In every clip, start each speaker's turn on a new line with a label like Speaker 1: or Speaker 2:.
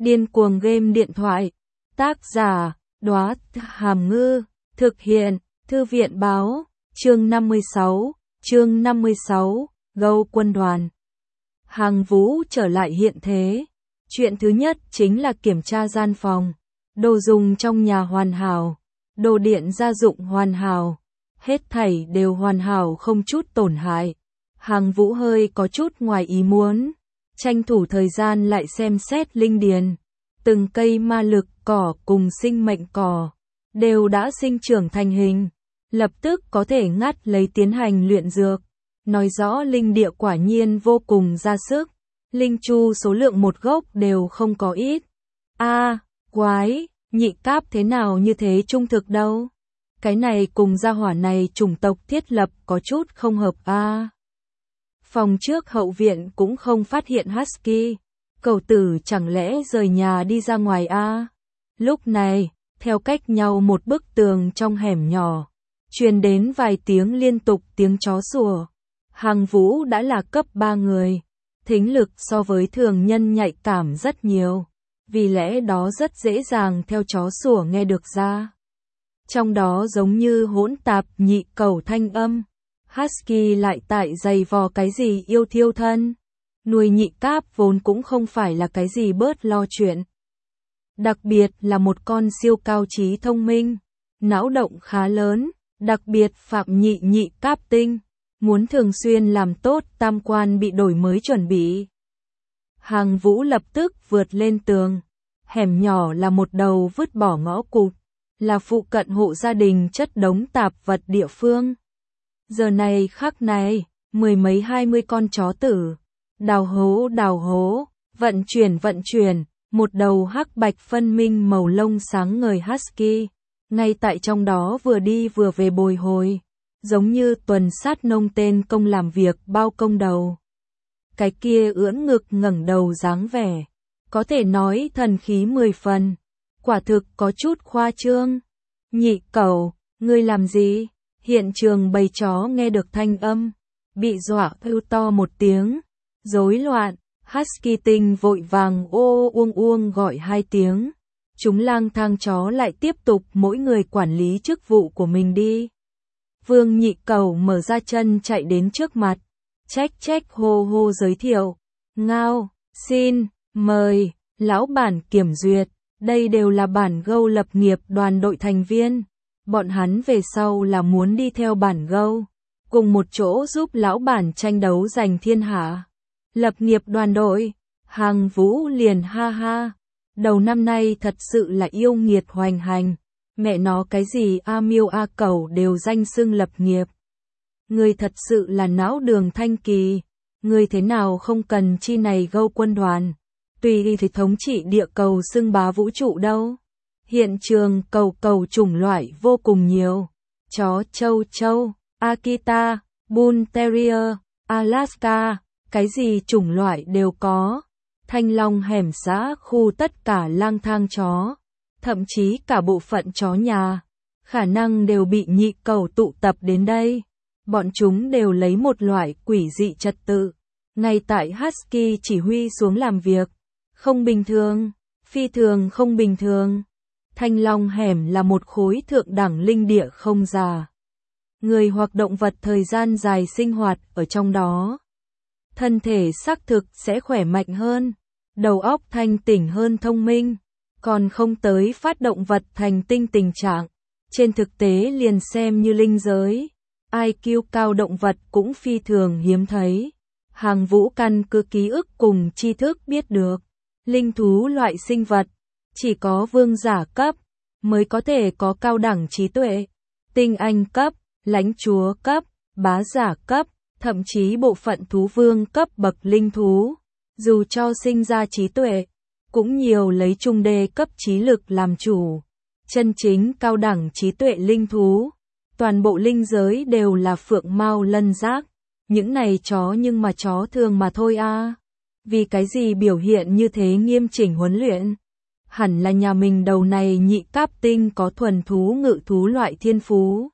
Speaker 1: Điên cuồng game điện thoại. Tác giả, Đóa Hàm Ngư. Thực hiện, Thư viện Báo. Chương 56, Gâu quân đoàn. Hàng Vũ trở lại hiện thế. Chuyện thứ nhất chính là kiểm tra gian phòng. Đồ dùng trong nhà hoàn hảo. Đồ điện gia dụng hoàn hảo. Hết thảy đều hoàn hảo không chút tổn hại. Hàng Vũ hơi có chút ngoài ý muốn. Tranh thủ thời gian lại xem xét linh điền. Từng cây ma lực cỏ cùng sinh mệnh cỏ đều đã sinh trưởng thành hình. Lập tức có thể ngắt lấy tiến hành luyện dược. Nói rõ linh địa quả nhiên vô cùng ra sức. Linh chu số lượng một gốc đều không có ít. Quái, nhị cáp thế nào như thế trung thực đâu. Cái này cùng gia hỏa này chủng tộc thiết lập có chút không hợp Phòng trước hậu viện cũng không phát hiện Husky. Cậu tử chẳng lẽ rời nhà đi ra ngoài Lúc này, theo cách nhau một bức tường trong hẻm nhỏ, truyền đến vài tiếng liên tục tiếng chó sủa. Hàng Vũ đã là cấp 3 người, thính lực so với thường nhân nhạy cảm rất nhiều, vì lẽ đó rất dễ dàng theo chó sủa nghe được ra. Trong đó giống như hỗn tạp nhị cẩu thanh âm. Husky lại tại giày vò cái gì yêu thiêu thân. Nuôi nhị cáp vốn cũng không phải là cái gì bớt lo chuyện. Đặc biệt là một con siêu cao trí thông minh, não động khá lớn, đặc biệt phạm nhị cáp tinh, muốn thường xuyên làm tốt tam quan bị đổi mới chuẩn bị. Hàng Vũ lập tức vượt lên tường. Hẻm nhỏ là một đầu vứt bỏ ngõ cụt, là phụ cận hộ gia đình chất đống tạp vật địa phương. Giờ này khắc này, mười mấy 20 con chó tử, đào hố, vận chuyển, một đầu hắc bạch phân minh màu lông sáng ngời Husky, ngay tại trong đó vừa đi vừa về bồi hồi, giống như tuần sát nông tên công làm việc bao công đầu. Cái kia ưỡn ngực ngẩng đầu dáng vẻ, có thể nói thần khí 10 phần, quả thực có chút khoa trương. Nhị cẩu, ngươi làm gì? Hiện trường bầy chó nghe được thanh âm, bị dọa kêu to một tiếng, rối loạn. Husky tinh vội vàng uông gọi 2 tiếng. Chúng lang thang chó lại tiếp tục mỗi người quản lý chức vụ của mình đi. Vương nhị cẩu mở ra chân chạy đến trước mặt, trách hô giới thiệu. Ngao, xin, mời, lão bản kiểm duyệt, đây đều là bản Gâu lập nghiệp đoàn đội thành viên. Bọn hắn về sau là muốn đi theo bản Gâu, cùng một chỗ giúp lão bản tranh đấu giành thiên hạ. Lập nghiệp đoàn đội, Hàng Vũ liền ha. Đầu năm nay thật sự là yêu nghiệt hoành hành. Mẹ nó cái gì miêu cẩu đều danh xưng lập nghiệp. Người thật sự là não đường thanh kỳ. Người thế nào không cần chi này Gâu quân đoàn. Tùy đi thì thống trị địa cầu xưng bá vũ trụ đâu. Hiện trường cầu chủng loại vô cùng nhiều. Chó châu, Akita, Bull Terrier, Alaska, cái gì chủng loại đều có. Thanh Long hẻm xã khu tất cả lang thang chó, thậm chí cả bộ phận chó nhà, khả năng đều bị nhị cẩu tụ tập đến đây. Bọn chúng đều lấy một loại quỷ dị trật tự, ngay tại Husky chỉ huy xuống làm việc. Không bình thường, phi thường không bình thường. Thanh Long hẻm là một khối thượng đẳng linh địa không già. Người hoặc động vật thời gian dài sinh hoạt ở trong đó, thân thể xác thực sẽ khỏe mạnh hơn, đầu óc thanh tỉnh hơn thông minh, còn không tới phát động vật thành tinh tình trạng. Trên thực tế liền xem như linh giới, IQ cao động vật cũng phi thường hiếm thấy. Hàng Vũ căn cứ ký ức cùng tri thức biết được, linh thú loại sinh vật, chỉ có vương giả cấp, mới có thể có cao đẳng trí tuệ, tinh anh cấp, lãnh chúa cấp, bá giả cấp, thậm chí bộ phận thú vương cấp bậc linh thú, dù cho sinh ra trí tuệ, cũng nhiều lấy trung đê cấp trí lực làm chủ. Chân chính cao đẳng trí tuệ linh thú, toàn bộ linh giới đều là phượng mao lân giác, những này chó nhưng mà chó thường mà thôi Vì cái gì biểu hiện như thế nghiêm chỉnh huấn luyện? Hẳn là nhà mình đầu này nhị cáp tinh có thuần thú ngự thú loại thiên phú.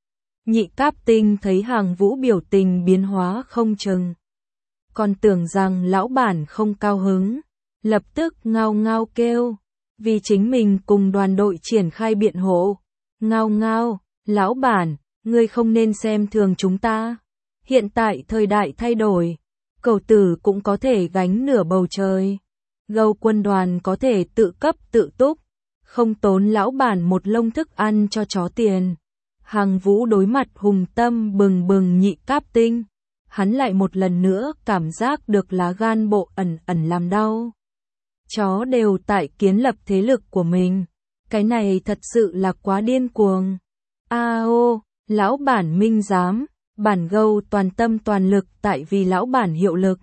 Speaker 1: Nhị cáp tinh thấy Hàng Vũ biểu tình biến hóa không chừng, còn tưởng rằng lão bản không cao hứng, lập tức ngao ngao kêu, vì chính mình cùng đoàn đội triển khai biện hộ. Ngao ngao, lão bản, ngươi không nên xem thường chúng ta. Hiện tại thời đại thay đổi, cẩu tử cũng có thể gánh nửa bầu trời. Gâu quân đoàn có thể tự cấp tự túc, không tốn lão bản một lông thức ăn cho chó tiền. Hằng Vũ đối mặt hùng tâm bừng bừng Nhị Cáp Tinh, hắn lại một lần nữa cảm giác được lá gan bộ ẩn ẩn làm đau. Chó đều tại kiến lập thế lực của mình, cái này thật sự là quá điên cuồng. Ô, lão bản minh giám, bản Gâu toàn tâm toàn lực tại vì lão bản hiệu lực.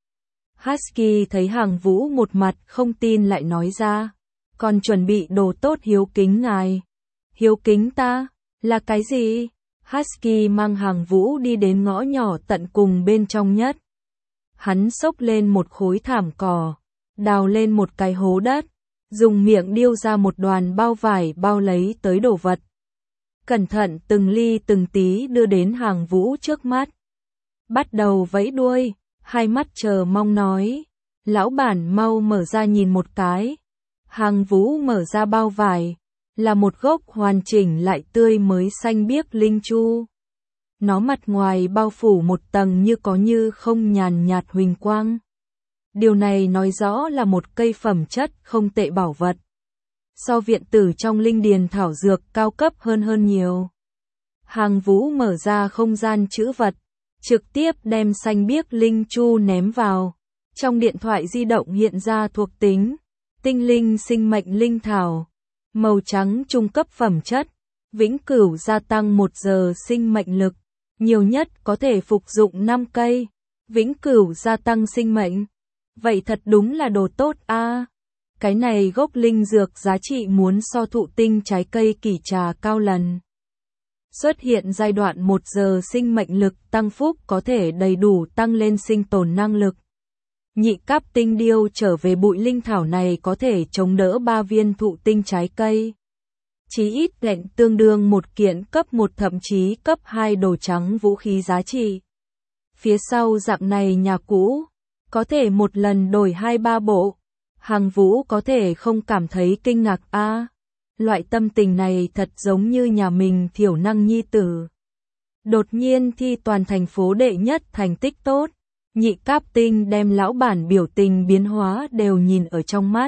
Speaker 1: Husky thấy Hằng Vũ một mặt không tin lại nói ra, còn chuẩn bị đồ tốt hiếu kính ngài. Hiếu kính ta, là cái gì? Husky mang Hằng Vũ đi đến ngõ nhỏ tận cùng bên trong nhất. Hắn xốc lên một khối thảm cỏ, đào lên một cái hố đất, dùng miệng điêu ra một đoàn bao vải bao lấy tới đồ vật. Cẩn thận từng ly từng tí đưa đến Hằng Vũ trước mắt. Bắt đầu vẫy đuôi, hai mắt chờ mong nói, lão bản mau mở ra nhìn một cái. Hằng Vũ mở ra bao vải, là một gốc hoàn chỉnh lại tươi mới xanh biếc linh chu. Nó mặt ngoài bao phủ một tầng như có như không nhàn nhạt huỳnh quang. Điều này nói rõ là một cây phẩm chất không tệ bảo vật. So viện tử trong linh điền thảo dược cao cấp hơn nhiều. Hằng Vũ mở ra không gian trữ vật, trực tiếp đem xanh biếc linh chu ném vào. Trong điện thoại di động hiện ra thuộc tính, tinh linh sinh mệnh linh thảo, màu trắng trung cấp phẩm chất, vĩnh cửu gia tăng 1 giờ sinh mệnh lực, nhiều nhất có thể phục dụng 5 cây, vĩnh cửu gia tăng sinh mệnh. Vậy thật đúng là đồ tốt a. Cái này gốc linh dược giá trị muốn so thụ tinh trái cây kỳ trà cao lần. Xuất hiện giai đoạn 1 giờ sinh mệnh lực tăng phúc có thể đầy đủ tăng lên sinh tồn năng lực. Nhị Cáp Tinh điêu trở về bụi linh thảo này có thể chống đỡ 3 viên thụ tinh trái cây. Chí ít lệnh tương đương một kiện cấp 1 thậm chí cấp 2 đồ trắng vũ khí giá trị. Phía sau dạng này nhà cũ, có thể một lần đổi 2-3 bộ. Hằng Vũ có thể không cảm thấy kinh ngạc a. Loại tâm tình này thật giống như nhà mình thiểu năng nhi tử. Đột nhiên thi toàn thành phố đệ nhất thành tích tốt. Nhị Cáp Tinh đem lão bản biểu tình biến hóa đều nhìn ở trong mắt.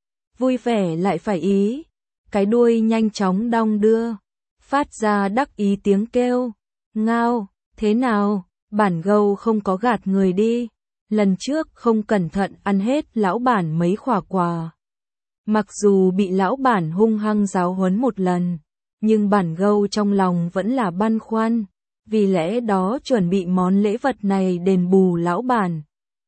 Speaker 1: Vui vẻ lại phải ý. Cái đuôi nhanh chóng đong đưa. Phát ra đắc ý tiếng kêu. Ngao, thế nào, bản Gâu không có gạt người đi. Lần trước không cẩn thận ăn hết lão bản mấy khỏa quà. Mặc dù bị lão bản hung hăng giáo huấn một lần, nhưng bản Gâu trong lòng vẫn là băn khoăn. Vì lẽ đó chuẩn bị món lễ vật này đền bù lão bản.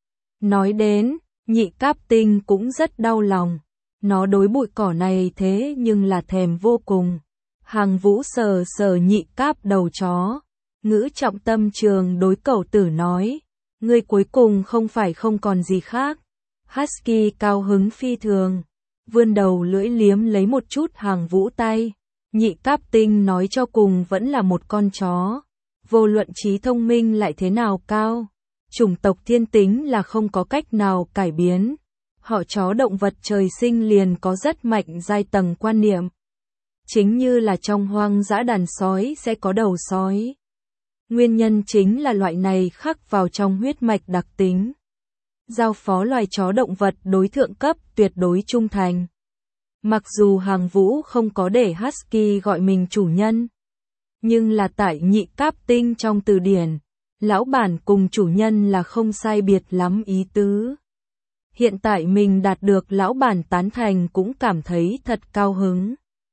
Speaker 1: Nói đến, Nhị Cáp Tinh cũng rất đau lòng. Nó đối bụi cỏ này thế nhưng là thèm vô cùng. Hằng Vũ sờ sờ Nhị Cáp đầu chó. Ngữ trọng tâm trường đối cẩu tử nói. Ngươi cuối cùng không phải không còn gì khác. Husky cao hứng phi thường. Vươn đầu lưỡi liếm lấy một chút Hằng Vũ tay. Nhị Cáp Tinh nói cho cùng vẫn là một con chó. Vô luận trí thông minh lại thế nào cao, chủng tộc thiên tính là không có cách nào cải biến. Họ chó động vật trời sinh liền có rất mạnh giai tầng quan niệm. Chính như là trong hoang dã đàn sói sẽ có đầu sói. Nguyên nhân chính là loại này khắc vào trong huyết mạch đặc tính. Giao phó loài chó động vật đối thượng cấp tuyệt đối trung thành. Mặc dù Hằng Vũ không có để Husky gọi mình chủ nhân. Nhưng là tại Nhị Cáp Tinh trong từ điển, lão bản cùng chủ nhân là không sai biệt lắm ý tứ. Hiện tại mình đạt được lão bản tán thành cũng cảm thấy thật cao hứng.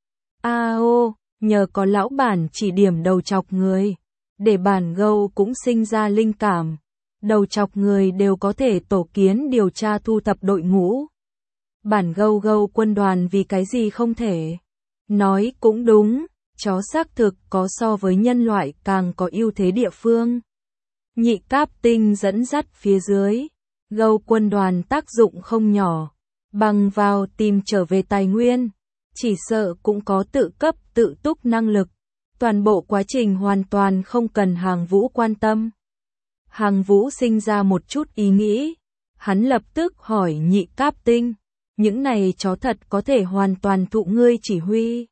Speaker 1: Nhờ có lão bản chỉ điểm đầu chọc người, để bản Gâu cũng sinh ra linh cảm. Đầu chọc người đều có thể tổ kiến điều tra thu thập đội ngũ. Bản Gâu quân đoàn vì cái gì không thể? Nói cũng đúng. Chó xác thực có so với nhân loại càng có ưu thế địa phương. Nhị Cáp Tinh dẫn dắt phía dưới, Gâu quân đoàn tác dụng không nhỏ, bằng vào tìm trở về tài nguyên, chỉ sợ cũng có tự cấp tự túc năng lực. Toàn bộ quá trình hoàn toàn không cần Hằng Vũ quan tâm. Hằng Vũ sinh ra một chút ý nghĩ, Hắn lập tức hỏi nhị cáp tinh, những này chó thật có thể hoàn toàn thụ ngươi chỉ huy.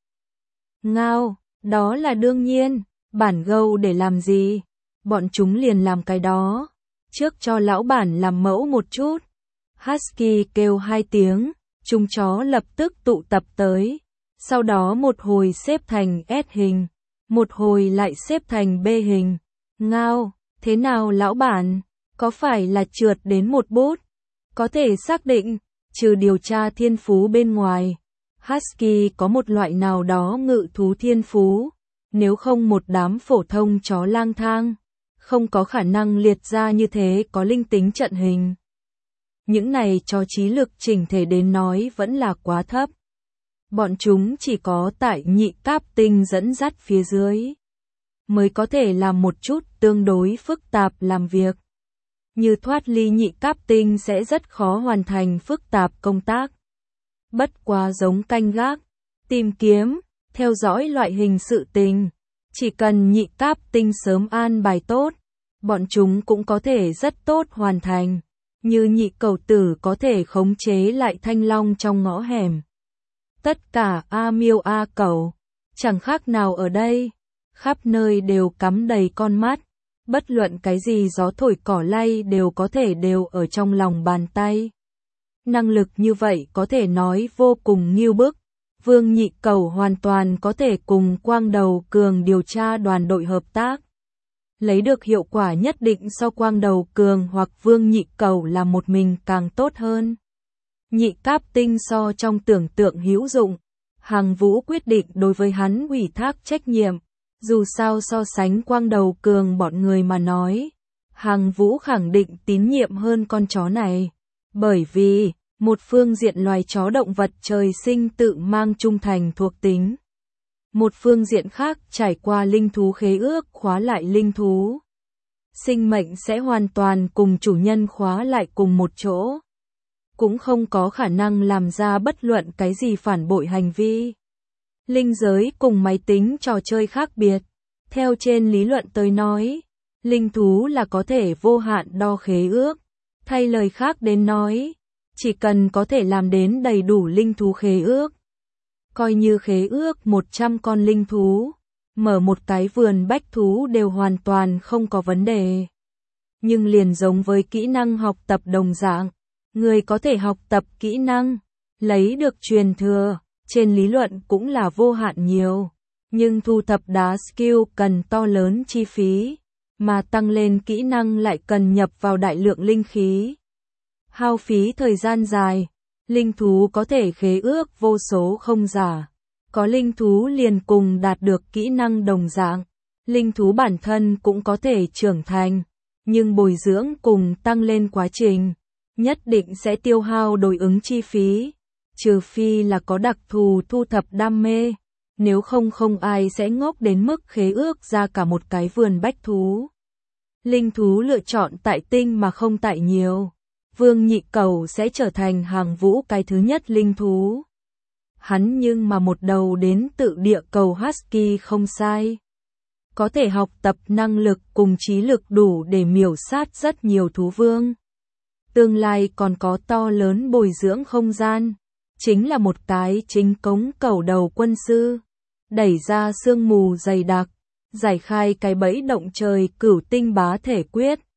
Speaker 1: Ngao, đó là đương nhiên, bản gâu để làm gì? Bọn chúng liền làm cái đó. Trước cho lão bản làm mẫu một chút. Husky kêu 2 tiếng, chúng chó lập tức tụ tập tới. Sau đó một hồi xếp thành S hình, một hồi lại xếp thành B hình. Ngao, thế nào lão bản? Có phải là trượt đến một bút? Có thể xác định, trừ điều tra thiên phú bên ngoài, Husky có một loại nào đó ngự thú thiên phú, nếu không một đám phổ thông chó lang thang, không có khả năng liệt ra như thế có linh tính trận hình. Những này cho trí lực chỉnh thể đến nói vẫn là quá thấp. Bọn chúng chỉ có tại nhị cáp tinh dẫn dắt phía dưới, mới có thể làm một chút tương đối phức tạp làm việc. Như thoát ly nhị cáp tinh sẽ rất khó hoàn thành phức tạp công tác. Bất quá giống canh gác, tìm kiếm, theo dõi loại hình sự tình. Chỉ cần nhị cáp tinh sớm an bài tốt, bọn chúng cũng có thể rất tốt hoàn thành. Như nhị cầu tử có thể khống chế lại thanh long trong ngõ hẻm. Tất cả A miêu A cẩu, chẳng khác nào ở đây, khắp nơi đều cắm đầy con mắt. Bất luận cái gì gió thổi cỏ lay đều có thể đều ở trong lòng bàn tay. Năng lực như vậy có thể nói vô cùng nghiêu bức. Vương Nhị Cẩu hoàn toàn có thể cùng Quang Đầu Cường điều tra đoàn đội hợp tác. Lấy được hiệu quả nhất định so Quang Đầu Cường hoặc Vương Nhị Cẩu là một mình càng tốt hơn. Nhị cáp tinh so trong tưởng tượng hữu dụng. Hằng Vũ quyết định đối với hắn ủy thác trách nhiệm. Dù sao so sánh Quang Đầu Cường bọn người mà nói, Hằng Vũ khẳng định tín nhiệm hơn con chó này. Bởi vì, một phương diện loài chó động vật trời sinh tự mang trung thành thuộc tính. Một phương diện khác trải qua linh thú khế ước khóa lại linh thú. Sinh mệnh sẽ hoàn toàn cùng chủ nhân khóa lại cùng một chỗ. Cũng không có khả năng làm ra bất luận cái gì phản bội hành vi. Linh giới cùng máy tính trò chơi khác biệt. Theo trên lý luận tới nói, linh thú là có thể vô hạn đo khế ước. Thay lời khác đến nói, chỉ cần có thể làm đến đầy đủ linh thú khế ước. Coi như khế ước 100 con linh thú, mở một cái vườn bách thú đều hoàn toàn không có vấn đề. Nhưng liền giống với kỹ năng học tập đồng dạng, người có thể học tập kỹ năng, lấy được truyền thừa, trên lý luận cũng là vô hạn nhiều. Nhưng thu thập đá skill cần to lớn chi phí, mà tăng lên kỹ năng lại cần nhập vào đại lượng linh khí. Hao phí thời gian dài, linh thú có thể khế ước vô số không giả. Có linh thú liền cùng đạt được kỹ năng đồng dạng. Linh thú bản thân cũng có thể trưởng thành, nhưng bồi dưỡng cùng tăng lên quá trình, nhất định sẽ tiêu hao đối ứng chi phí. Trừ phi là có đặc thù thu thập đam mê, nếu không không ai sẽ ngốc đến mức khế ước ra cả một cái vườn bách thú. Linh thú lựa chọn tại tinh mà không tại nhiều. Vương Nhị Cẩu sẽ trở thành Hàng Vũ cái thứ nhất linh thú. Hắn nhưng mà một đầu đến tự địa cầu Husky không sai. Có thể học tập năng lực cùng trí lực đủ để miểu sát rất nhiều thú vương. Tương lai còn có to lớn bồi dưỡng không gian. Chính là một cái chính cống cẩu đầu quân sư. Đẩy ra sương mù dày đặc, giải khai cái bẫy động trời cửu tinh bá thể quyết.